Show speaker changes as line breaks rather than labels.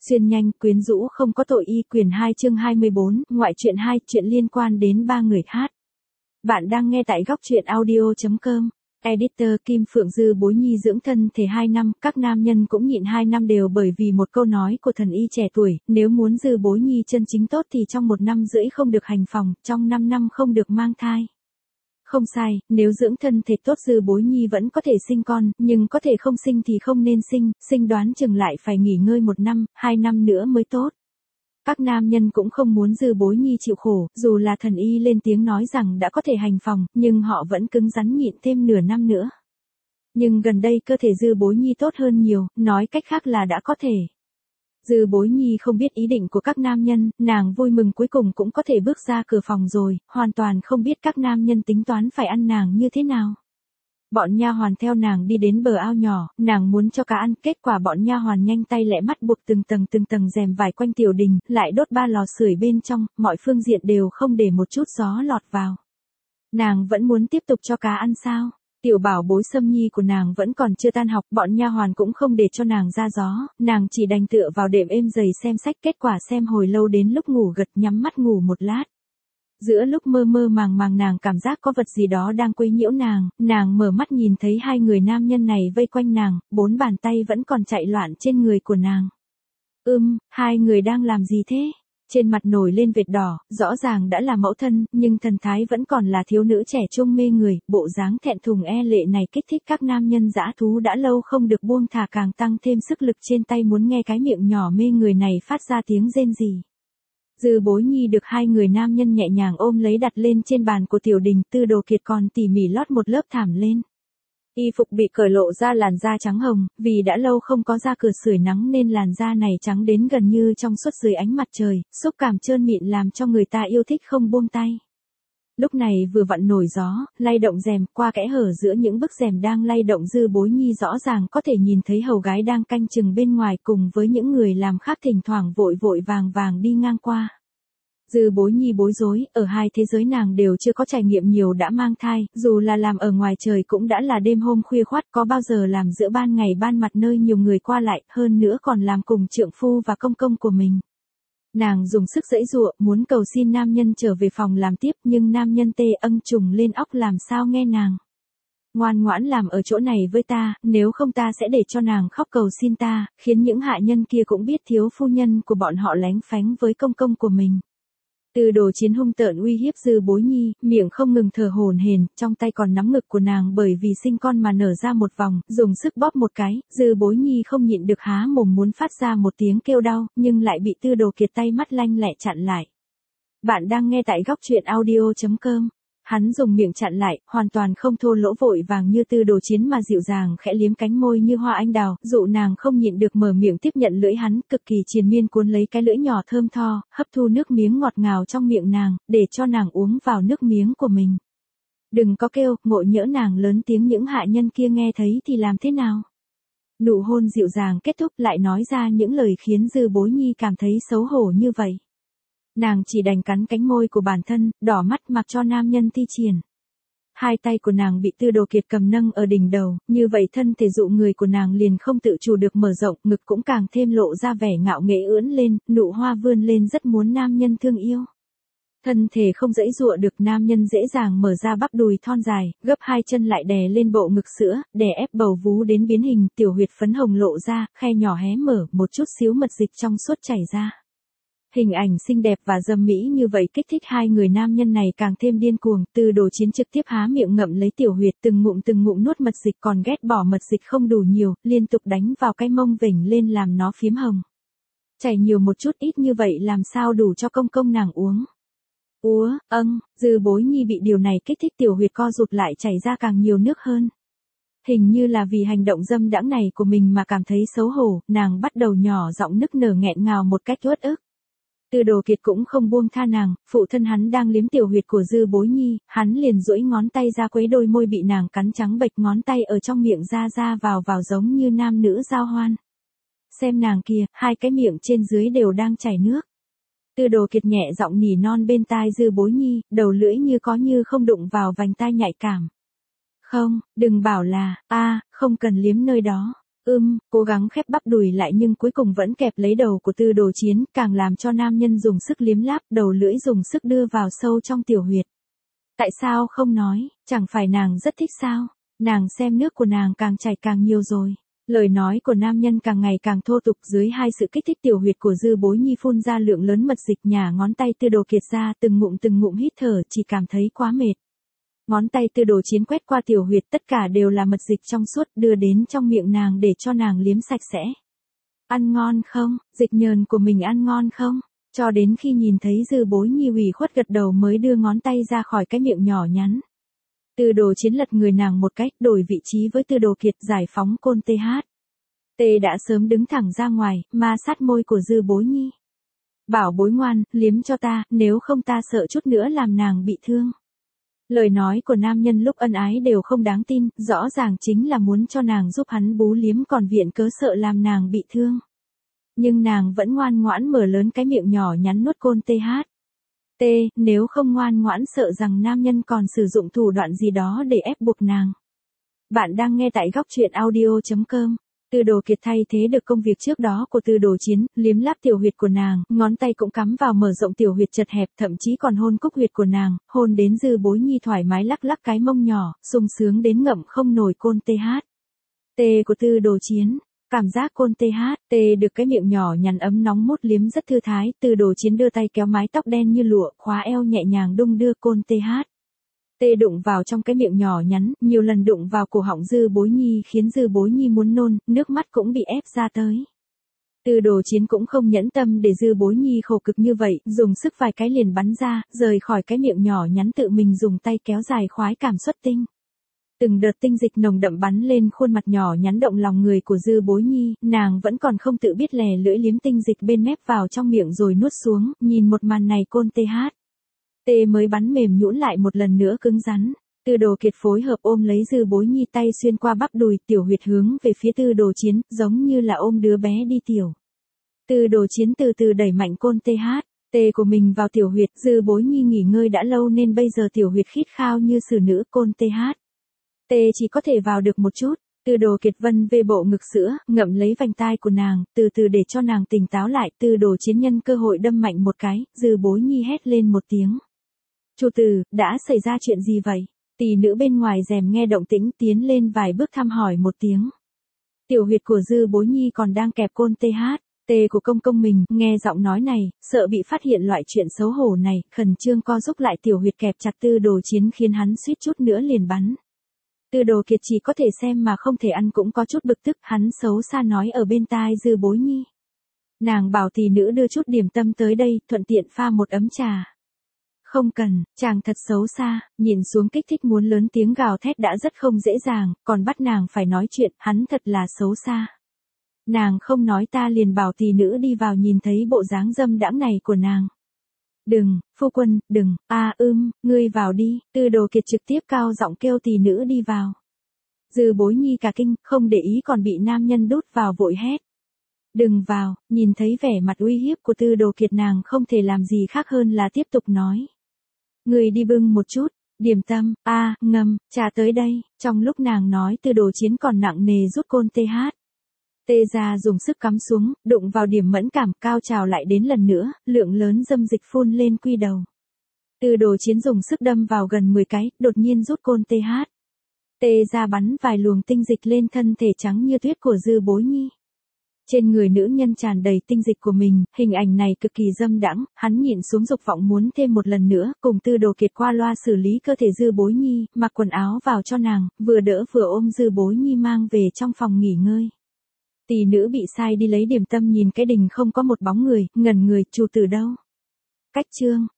Xuyên nhanh, quyến rũ không có tội y quyền 2 chương 24, ngoại truyện 2, chuyện liên quan đến 3 người hát. Bạn đang nghe tại góc truyện audio.com. Editor Kim Phượng Dư bối nhi dưỡng thân thể 2 năm, các nam nhân cũng nhịn 2 năm đều bởi vì một câu nói của thần y trẻ tuổi, nếu muốn Dư bối nhi chân chính tốt thì trong 1 năm rưỡi không được hành phòng, trong 5 năm không được mang thai. Không sai, nếu dưỡng thân thể tốt Dư bối nhi vẫn có thể sinh con, nhưng có thể không sinh thì không nên sinh đoán chừng lại phải nghỉ ngơi 1 năm, 2 năm nữa mới tốt. Các nam nhân cũng không muốn Dư bối nhi chịu khổ, dù là thần y lên tiếng nói rằng đã có thể hành phòng, nhưng họ vẫn cứng rắn nhịn thêm nửa năm nữa. Nhưng gần đây cơ thể Dư bối nhi tốt hơn nhiều, nói cách khác là đã có thể. Dư bối nhi không biết ý định của các nam nhân, nàng vui mừng cuối cùng cũng có thể bước ra cửa phòng rồi, hoàn toàn không biết các nam nhân tính toán phải ăn nàng như thế nào. Bọn nha hoàn theo nàng đi đến bờ ao nhỏ, nàng muốn cho cá ăn, kết quả bọn nha hoàn nhanh tay lẹ mắt buộc từng tầng rèm vải quanh tiểu đình, lại đốt 3 lò sưởi bên trong, mọi phương diện đều không để một chút gió lọt vào. Nàng vẫn muốn tiếp tục cho cá ăn sao? Tiểu bảo bối Sâm Nhi của nàng vẫn còn chưa tan học, bọn nha hoàn cũng không để cho nàng ra gió, nàng chỉ đành tựa vào đệm êm dày xem sách, kết quả xem hồi lâu đến lúc ngủ gật nhắm mắt ngủ một lát. Giữa lúc mơ mơ màng màng nàng cảm giác có vật gì đó đang quấy nhiễu nàng mở mắt nhìn thấy 2 người nam nhân này vây quanh nàng, 4 bàn tay vẫn còn chạy loạn trên người của nàng. 2 người đang làm gì thế? Trên mặt nổi lên vệt đỏ, rõ ràng đã là mẫu thân, nhưng thần thái vẫn còn là thiếu nữ trẻ trung mê người, bộ dáng thẹn thùng e lệ này kích thích các nam nhân dã thú đã lâu không được buông thả càng tăng thêm sức lực trên tay muốn nghe cái miệng nhỏ mê người này phát ra tiếng rên rỉ. Dư bối nhi được 2 người nam nhân nhẹ nhàng ôm lấy đặt lên trên bàn của tiểu đình, Tư Đồ Kiệt còn tỉ mỉ lót một lớp thảm lên. Y phục bị cởi lộ ra làn da trắng hồng, vì đã lâu không có ra cửa sưởi nắng nên làn da này trắng đến gần như trong suốt dưới ánh mặt trời, xúc cảm trơn mịn làm cho người ta yêu thích không buông tay. Lúc này vừa vặn nổi gió, lay động rèm, qua kẽ hở giữa những bức rèm đang lay động Dư bối nhi rõ ràng có thể nhìn thấy hầu gái đang canh chừng bên ngoài cùng với những người làm khác thỉnh thoảng vội vàng đi ngang qua. Dư bối nhi bối rối, ở 2 thế giới nàng đều chưa có trải nghiệm nhiều đã mang thai, dù là làm ở ngoài trời cũng đã là đêm hôm khuya khoắt, có bao giờ làm giữa ban ngày ban mặt nơi nhiều người qua lại, hơn nữa còn làm cùng trượng phu và công công của mình. Nàng dùng sức giãy giụa, muốn cầu xin nam nhân trở về phòng làm tiếp, nhưng nam nhân trùng lên óc làm sao nghe nàng. Ngoan ngoãn làm ở chỗ này với ta, nếu không ta sẽ để cho nàng khóc cầu xin ta, khiến những hạ nhân kia cũng biết thiếu phu nhân của bọn họ lánh phánh với công công của mình. Tư Đồ Chiến hung tợn uy hiếp Dư bối nhi, miệng không ngừng thở hổn hển, trong tay còn nắm ngực của nàng bởi vì sinh con mà nở ra một vòng, dùng sức bóp một cái, Dư bối nhi không nhịn được há mồm muốn phát ra một tiếng kêu đau, nhưng lại bị Tư Đồ Kiệt tay mắt lanh lẹ chặn lại. Bạn đang nghe tại góc truyện audio.com. Hắn dùng miệng chặn lại, hoàn toàn không thô lỗ vội vàng như Tư Đồ Chiến mà dịu dàng khẽ liếm cánh môi như hoa anh đào, dụ nàng không nhịn được mở miệng tiếp nhận lưỡi hắn, cực kỳ triền miên cuốn lấy cái lưỡi nhỏ thơm tho, hấp thu nước miếng ngọt ngào trong miệng nàng, để cho nàng uống vào nước miếng của mình. Đừng có kêu, ngộ nhỡ nàng lớn tiếng những hạ nhân kia nghe thấy thì làm thế nào? Nụ hôn dịu dàng kết thúc lại nói ra những lời khiến Dư bối nhi cảm thấy xấu hổ như vậy. Nàng chỉ đành cắn cánh môi của bản thân, đỏ mắt mặc cho nam nhân thi triển. 2 tay của nàng bị Tư Đồ Kiệt cầm nâng ở đỉnh đầu, như vậy thân thể dụ người của nàng liền không tự chủ được mở rộng, ngực cũng càng thêm lộ ra vẻ ngạo nghễ ưỡn lên, nụ hoa vươn lên rất muốn nam nhân thương yêu. Thân thể không giãy giụa được, nam nhân dễ dàng mở ra bắp đùi thon dài, gấp 2 chân lại đè lên bộ ngực sữa, đè ép bầu vú đến biến hình, tiểu huyệt phấn hồng lộ ra, khe nhỏ hé mở, một chút xíu mật dịch trong suốt chảy ra. Hình ảnh xinh đẹp và dâm mỹ như vậy kích thích 2 người nam nhân này càng thêm điên cuồng, Tư Đồ Chiến trực tiếp há miệng ngậm lấy tiểu huyệt từng ngụm nuốt mật dịch, còn ghét bỏ mật dịch không đủ nhiều, liên tục đánh vào cái mông vểnh lên làm nó phiếm hồng. Chảy nhiều một chút ít như vậy làm sao đủ cho công nàng uống. Dư bối nhi bị điều này kích thích tiểu huyệt co rụt lại chảy ra càng nhiều nước hơn. Hình như là vì hành động dâm đãng này của mình mà cảm thấy xấu hổ, nàng bắt đầu nhỏ giọng nức nở nghẹn ngào một cách uất ức. Tư Đồ Kiệt cũng không buông tha nàng, phụ thân hắn đang liếm tiểu huyệt của Dư bối nhi, hắn liền duỗi ngón tay ra quấy đôi môi bị nàng cắn trắng bệch, ngón tay ở trong miệng ra vào giống như nam nữ giao hoan. Xem nàng kìa, 2 cái miệng trên dưới đều đang chảy nước. Tư Đồ Kiệt nhẹ giọng nỉ non bên tai Dư bối nhi, đầu lưỡi như có như không đụng vào vành tai nhạy cảm. Không, đừng bảo là, không cần liếm nơi đó. Cố gắng khép bắp đùi lại nhưng cuối cùng vẫn kẹp lấy đầu của Tư Đồ Chiến, càng làm cho nam nhân dùng sức liếm láp, đầu lưỡi dùng sức đưa vào sâu trong tiểu huyệt. Tại sao không nói, chẳng phải nàng rất thích sao? Nàng xem nước của nàng càng chảy càng nhiều rồi. Lời nói của nam nhân càng ngày càng thô tục, dưới hai sự kích thích tiểu huyệt của Dư Bối Nhi phun ra lượng lớn mật dịch, nhả ngón tay Tư Đồ Kiệt ra, từng ngụm hít thở, chỉ cảm thấy quá mệt. Ngón tay Tư Đồ Chiến quét qua tiểu huyệt, tất cả đều là mật dịch trong suốt, đưa đến trong miệng nàng để cho nàng liếm sạch sẽ. Ăn ngon không? Dịch nhờn của mình ăn ngon không? Cho đến khi nhìn thấy Dư Bối Nhi ủy khuất gật đầu mới đưa ngón tay ra khỏi cái miệng nhỏ nhắn. Tư Đồ Chiến lật người nàng một cách, đổi vị trí với Tư Đồ Kiệt, giải phóng côn TH. T đã sớm đứng thẳng ra ngoài, ma sát môi của Dư Bối Nhi. Bảo bối ngoan, liếm cho ta, nếu không ta sợ chút nữa làm nàng bị thương. Lời nói của nam nhân lúc ân ái đều không đáng tin, rõ ràng chính là muốn cho nàng giúp hắn bú liếm, còn viện cớ sợ làm nàng bị thương. Nhưng nàng vẫn ngoan ngoãn mở lớn cái miệng nhỏ nhắn nuốt côn TH. Nếu không ngoan ngoãn sợ rằng nam nhân còn sử dụng thủ đoạn gì đó để ép buộc nàng. Bạn đang nghe tại góc truyện audio.com. Tư Đồ Kiệt thay thế được công việc trước đó của Tư Đồ Chiến, liếm láp tiểu huyệt của nàng, ngón tay cũng cắm vào mở rộng tiểu huyệt chật hẹp, thậm chí còn hôn cúc huyệt của nàng, hôn đến Dư Bối Nhi thoải mái lắc lắc cái mông nhỏ, sung sướng đến ngậm không nổi côn TH. Của Tư Đồ Chiến. Cảm giác côn TH, được cái miệng nhỏ nhắn ấm nóng mút liếm rất thư thái, Tư Đồ Chiến đưa tay kéo mái tóc đen như lụa, khóa eo nhẹ nhàng đung đưa côn TH. Đụng vào trong cái miệng nhỏ nhắn, nhiều lần đụng vào cổ họng Dư Bối Nhi khiến Dư Bối Nhi muốn nôn, nước mắt cũng bị ép ra tới. Tư Đồ Chiến cũng không nhẫn tâm để Dư Bối Nhi khổ cực như vậy, dùng sức vài cái liền bắn ra, rời khỏi cái miệng nhỏ nhắn, tự mình dùng tay kéo dài khoái cảm xuất tinh. Từng đợt tinh dịch nồng đậm bắn lên khuôn mặt nhỏ nhắn động lòng người của Dư Bối Nhi, nàng vẫn còn không tự biết lè lưỡi liếm tinh dịch bên mép vào trong miệng rồi nuốt xuống, nhìn một màn này côn TH. Mới bắn mềm nhũn lại một lần nữa cứng rắn. Tư Đồ Kiệt phối hợp ôm lấy Dư Bối Nhi, tay xuyên qua bắp đùi, tiểu huyệt hướng về phía Tư Đồ Chiến, giống như là ôm đứa bé đi tiểu. Tư Đồ Chiến từ từ đẩy mạnh côn TH. Của mình vào tiểu huyệt, Dư Bối Nhi nghỉ ngơi đã lâu nên bây giờ tiểu huyệt khít khao như xử nữ, côn TH. Chỉ có thể vào được một chút. Tư Đồ Kiệt vân về bộ ngực sữa, ngậm lấy vành tai của nàng, từ từ để cho nàng tỉnh táo lại. Tư Đồ Chiến nhân cơ hội đâm mạnh một cái, Dư Bối Nhi hét lên một tiếng. Chủ tử, đã xảy ra chuyện gì vậy? Tỷ nữ bên ngoài rèm nghe động tĩnh tiến lên vài bước thăm hỏi một tiếng. Tiểu huyệt của Dư Bối Nhi còn đang kẹp côn TH. Của công công mình, nghe giọng nói này, sợ bị phát hiện loại chuyện xấu hổ này, khẩn trương co giúp lại tiểu huyệt kẹp chặt Tư Đồ Chiến khiến hắn suýt chút nữa liền bắn. Tư Đồ Kiệt chỉ có thể xem mà không thể ăn, cũng có chút bực tức, hắn xấu xa nói ở bên tai Dư Bối Nhi. Nàng bảo tỷ nữ đưa chút điểm tâm tới đây, thuận tiện pha một ấm trà. Không cần, chàng thật xấu xa, nhìn xuống kích thích muốn lớn tiếng gào thét đã rất không dễ dàng, còn bắt nàng phải nói chuyện, hắn thật là xấu xa. Nàng không nói ta liền bảo tỷ nữ đi vào, nhìn thấy bộ dáng dâm đãng này của nàng. Đừng, phu quân, đừng, ngươi vào đi, Tư Đồ Kiệt trực tiếp cao giọng kêu tỷ nữ đi vào. Dư Bối Nhi cả kinh, không để ý còn bị nam nhân đút vào vội hét. Đừng vào, nhìn thấy vẻ mặt uy hiếp của Tư Đồ Kiệt nàng không thể làm gì khác hơn là tiếp tục nói. Người đi bưng một chút, điểm tâm, ngâm, trà tới đây, trong lúc nàng nói Tư Đồ Chiến còn nặng nề rút côn TH. Ra dùng sức cắm xuống, đụng vào điểm mẫn cảm, cao trào lại đến lần nữa, lượng lớn dâm dịch phun lên quy đầu. Tư Đồ Chiến dùng sức đâm vào gần 10 cái, đột nhiên rút côn TH. Ra bắn vài luồng tinh dịch lên thân thể trắng như tuyết của Dư Bối Nhi. Trên người nữ nhân tràn đầy tinh dịch của mình, hình ảnh này cực kỳ dâm đãng, hắn nhịn xuống dục vọng muốn thêm một lần nữa, cùng Tư Đồ Kiệt qua loa xử lý cơ thể Dư Bối Nhi, mặc quần áo vào cho nàng, vừa đỡ vừa ôm Dư Bối Nhi mang về trong phòng nghỉ ngơi. Tỷ nữ bị sai đi lấy điểm tâm nhìn cái đình không có một bóng người, ngẩn người, chủ tử đâu? Cách chương,